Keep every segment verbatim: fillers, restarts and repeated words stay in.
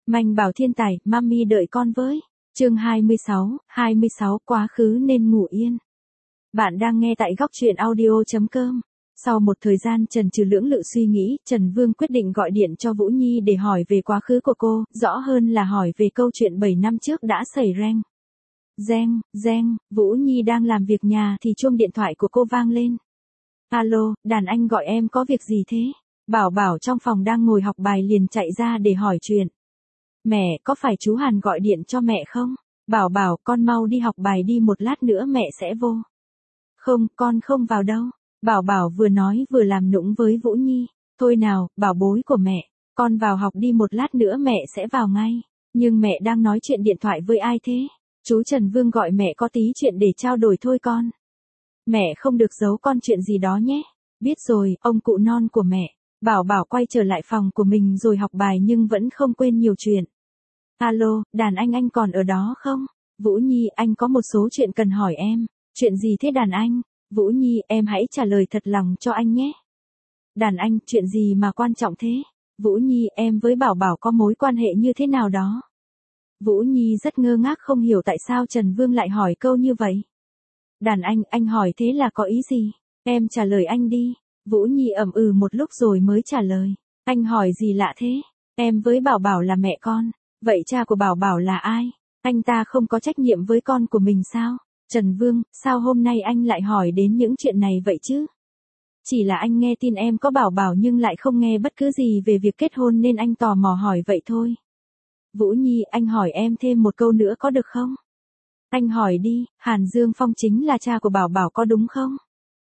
Manh Bảo Thiên Tài, mami đợi con với. Chương hai mươi sáu, hai mươi sáu quá khứ nên ngủ yên. Bạn đang nghe tại góc truyện audio chấm com. Sau một thời gian chần chừ lưỡng lự suy nghĩ, Trần Vương quyết định gọi điện cho Vũ Nhi để hỏi về quá khứ của cô, rõ hơn là hỏi về câu chuyện bảy năm trước đã xảy reng. Reng, reng, Vũ Nhi đang làm việc nhà thì chuông điện thoại của cô vang lên. Alo, đàn anh gọi em có việc gì thế? Bảo Bảo trong phòng đang ngồi học bài liền chạy ra để hỏi chuyện. Mẹ, có phải chú Hàn gọi điện cho mẹ không? Bảo Bảo, con mau đi học bài đi, một lát nữa mẹ sẽ vô. Không, con không vào đâu. Bảo Bảo vừa nói vừa làm nũng với Vũ Nhi. Thôi nào, bảo bối của mẹ, con vào học đi, một lát nữa mẹ sẽ vào ngay. Nhưng mẹ đang nói chuyện điện thoại với ai thế? Chú Trần Vương gọi mẹ có tí chuyện để trao đổi thôi con. Mẹ không được giấu con chuyện gì đó nhé. Biết rồi, ông cụ non của mẹ. Bảo Bảo quay trở lại phòng của mình rồi học bài nhưng vẫn không quên nhiều chuyện. Alo, đàn anh anh còn ở đó không? Vũ Nhi, anh có một số chuyện cần hỏi em. Chuyện gì thế đàn anh? Vũ Nhi, em hãy trả lời thật lòng cho anh nhé. Đàn anh, chuyện gì mà quan trọng thế? Vũ Nhi, em với Bảo Bảo có mối quan hệ như thế nào đó? Vũ Nhi rất ngơ ngác không hiểu tại sao Trần Vương lại hỏi câu như vậy. Đàn anh, anh hỏi thế là có ý gì? Em trả lời anh đi. Vũ Nhi ậm ừ một lúc rồi mới trả lời. Anh hỏi gì lạ thế? Em với Bảo Bảo là mẹ con. Vậy cha của Bảo Bảo là ai? Anh ta không có trách nhiệm với con của mình sao? Trần Vương, sao hôm nay anh lại hỏi đến những chuyện này vậy chứ? Chỉ là anh nghe tin em có Bảo Bảo nhưng lại không nghe bất cứ gì về việc kết hôn nên anh tò mò hỏi vậy thôi. Vũ Nhi, anh hỏi em thêm một câu nữa có được không? Anh hỏi đi, Hàn Dương Phong chính là cha của Bảo Bảo có đúng không?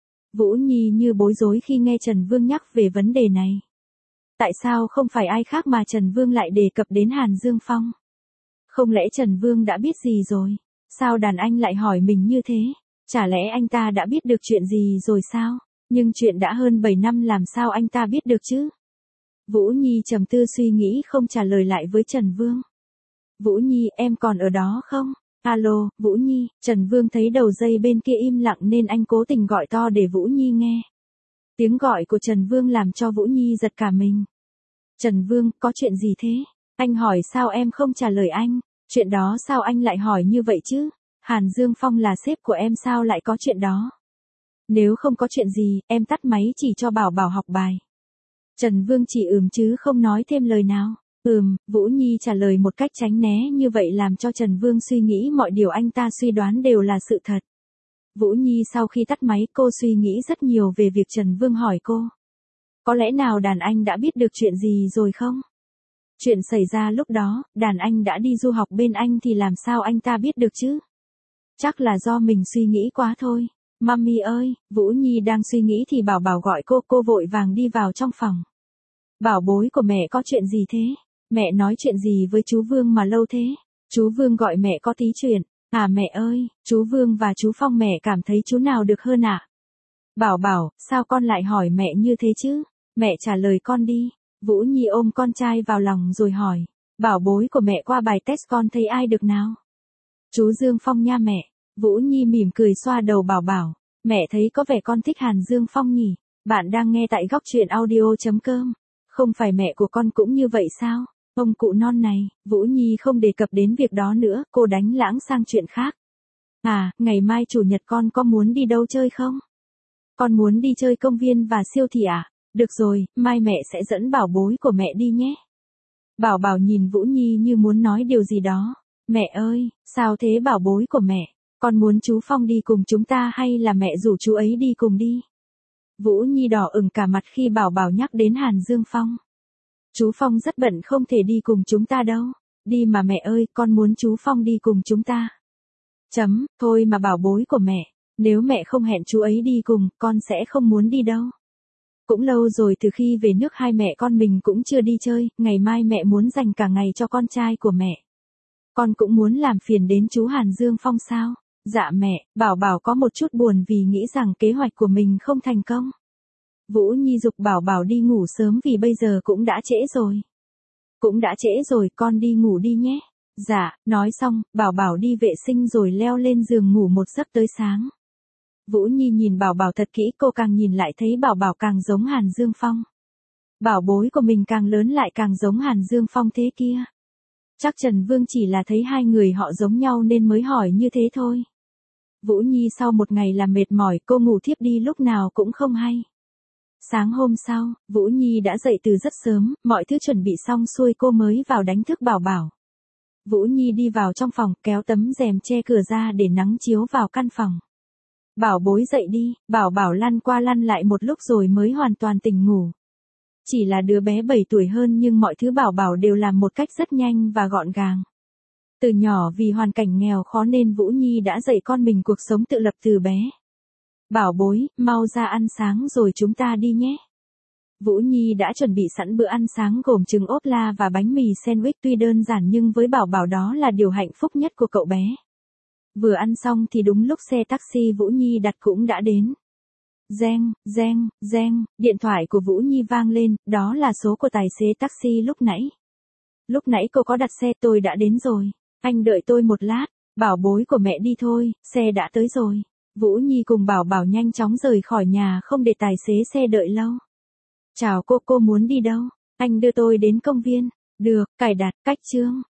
Vũ Nhi như bối rối khi nghe Trần Vương nhắc về vấn đề này. Tại sao không phải ai khác mà Trần Vương lại đề cập đến Hàn Dương Phong? Không lẽ Trần Vương đã biết gì rồi? Sao đàn anh lại hỏi mình như thế? Chả lẽ anh ta đã biết được chuyện gì rồi sao? Nhưng chuyện đã hơn bảy năm làm sao anh ta biết được chứ? Vũ Nhi trầm tư suy nghĩ không trả lời lại với Trần Vương. Vũ Nhi, em còn ở đó không? Alo, Vũ Nhi, Trần Vương thấy đầu dây bên kia im lặng nên anh cố tình gọi to để Vũ Nhi nghe. Tiếng gọi của Trần Vương làm cho Vũ Nhi giật cả mình. Trần Vương, có chuyện gì thế? Anh hỏi sao em không trả lời anh? Chuyện đó sao anh lại hỏi như vậy chứ? Hàn Dương Phong là sếp của em sao lại có chuyện đó? Nếu không có chuyện gì, em tắt máy chỉ cho Bảo Bảo học bài. Trần Vương chỉ ừm chứ không nói thêm lời nào. Ừm, Vũ Nhi trả lời một cách tránh né như vậy làm cho Trần Vương suy nghĩ mọi điều anh ta suy đoán đều là sự thật. Vũ Nhi sau khi tắt máy cô suy nghĩ rất nhiều về việc Trần Vương hỏi cô. Có lẽ nào đàn anh đã biết được chuyện gì rồi không? Chuyện xảy ra lúc đó, đàn anh đã đi du học bên anh thì làm sao anh ta biết được chứ? Chắc là do mình suy nghĩ quá thôi. Mami ơi, Vũ Nhi đang suy nghĩ thì Bảo Bảo gọi cô, cô vội vàng đi vào trong phòng. Bảo bối của mẹ có chuyện gì thế? Mẹ nói chuyện gì với chú Vương mà lâu thế? Chú Vương gọi mẹ có tí chuyện. À mẹ ơi, chú Vương và chú Phong mẹ cảm thấy chú nào được hơn ạ? À? Bảo Bảo, sao con lại hỏi mẹ như thế chứ? Mẹ trả lời con đi. Vũ Nhi ôm con trai vào lòng rồi hỏi. Bảo bối của mẹ qua bài test con thấy ai được nào? Chú Dương Phong nha mẹ. Vũ Nhi mỉm cười xoa đầu Bảo Bảo. Mẹ thấy có vẻ con thích Hàn Dương Phong nhỉ? Bạn đang nghe tại góc truyện audio chấm com. Không phải mẹ của con cũng như vậy sao? Ông cụ non này, Vũ Nhi không đề cập đến việc đó nữa, cô đánh lãng sang chuyện khác. À, ngày mai chủ nhật con có muốn đi đâu chơi không? Con muốn đi chơi công viên và siêu thị à? Được rồi, mai mẹ sẽ dẫn bảo bối của mẹ đi nhé. Bảo Bảo nhìn Vũ Nhi như muốn nói điều gì đó. Mẹ ơi, sao thế bảo bối của mẹ? Con muốn chú Phong đi cùng chúng ta hay là mẹ rủ chú ấy đi cùng đi? Vũ Nhi đỏ ửng cả mặt khi Bảo Bảo nhắc đến Hàn Dương Phong. Chú Phong rất bận không thể đi cùng chúng ta đâu. Đi mà mẹ ơi, con muốn chú Phong đi cùng chúng ta. Chấm, thôi mà bảo bối của mẹ. Nếu mẹ không hẹn chú ấy đi cùng, con sẽ không muốn đi đâu. Cũng lâu rồi từ khi về nước hai mẹ con mình cũng chưa đi chơi, ngày mai mẹ muốn dành cả ngày cho con trai của mẹ. Con cũng muốn làm phiền đến chú Hàn Dương Phong sao? Dạ mẹ, Bảo Bảo có một chút buồn vì nghĩ rằng kế hoạch của mình không thành công. Vũ Nhi giục Bảo Bảo đi ngủ sớm vì bây giờ cũng đã trễ rồi. Cũng đã trễ rồi, con đi ngủ đi nhé. Dạ, nói xong, Bảo Bảo đi vệ sinh rồi leo lên giường ngủ một giấc tới sáng. Vũ Nhi nhìn Bảo Bảo thật kỹ, cô càng nhìn lại thấy Bảo Bảo càng giống Hàn Dương Phong. Bảo bối của mình càng lớn lại càng giống Hàn Dương Phong thế kia. Chắc Trần Vương chỉ là thấy hai người họ giống nhau nên mới hỏi như thế thôi. Vũ Nhi sau một ngày làm mệt mỏi, cô ngủ thiếp đi lúc nào cũng không hay. Sáng hôm sau, Vũ Nhi đã dậy từ rất sớm, mọi thứ chuẩn bị xong xuôi cô mới vào đánh thức Bảo Bảo. Vũ Nhi đi vào trong phòng, kéo tấm rèm che cửa ra để nắng chiếu vào căn phòng. Bảo bối dậy đi, Bảo Bảo lăn qua lăn lại một lúc rồi mới hoàn toàn tỉnh ngủ. Chỉ là đứa bé bảy tuổi hơn nhưng mọi thứ Bảo Bảo đều làm một cách rất nhanh và gọn gàng. Từ nhỏ vì hoàn cảnh nghèo khó nên Vũ Nhi đã dạy con mình cuộc sống tự lập từ bé. Bảo bối, mau ra ăn sáng rồi chúng ta đi nhé. Vũ Nhi đã chuẩn bị sẵn bữa ăn sáng gồm trứng ốp la và bánh mì sandwich, tuy đơn giản nhưng với Bảo Bảo đó là điều hạnh phúc nhất của cậu bé. Vừa ăn xong thì đúng lúc xe taxi Vũ Nhi đặt cũng đã đến. Reng, reng, reng, điện thoại của Vũ Nhi vang lên, đó là số của tài xế taxi lúc nãy. Lúc nãy cô có đặt xe, tôi đã đến rồi. Anh đợi tôi một lát, Bảo bối của mẹ đi thôi, xe đã tới rồi. Vũ Nhi cùng Bảo Bảo nhanh chóng rời khỏi nhà không để tài xế xe đợi lâu. Chào cô, cô muốn đi đâu? Anh đưa tôi đến công viên. Được, cài đặt, cách chương.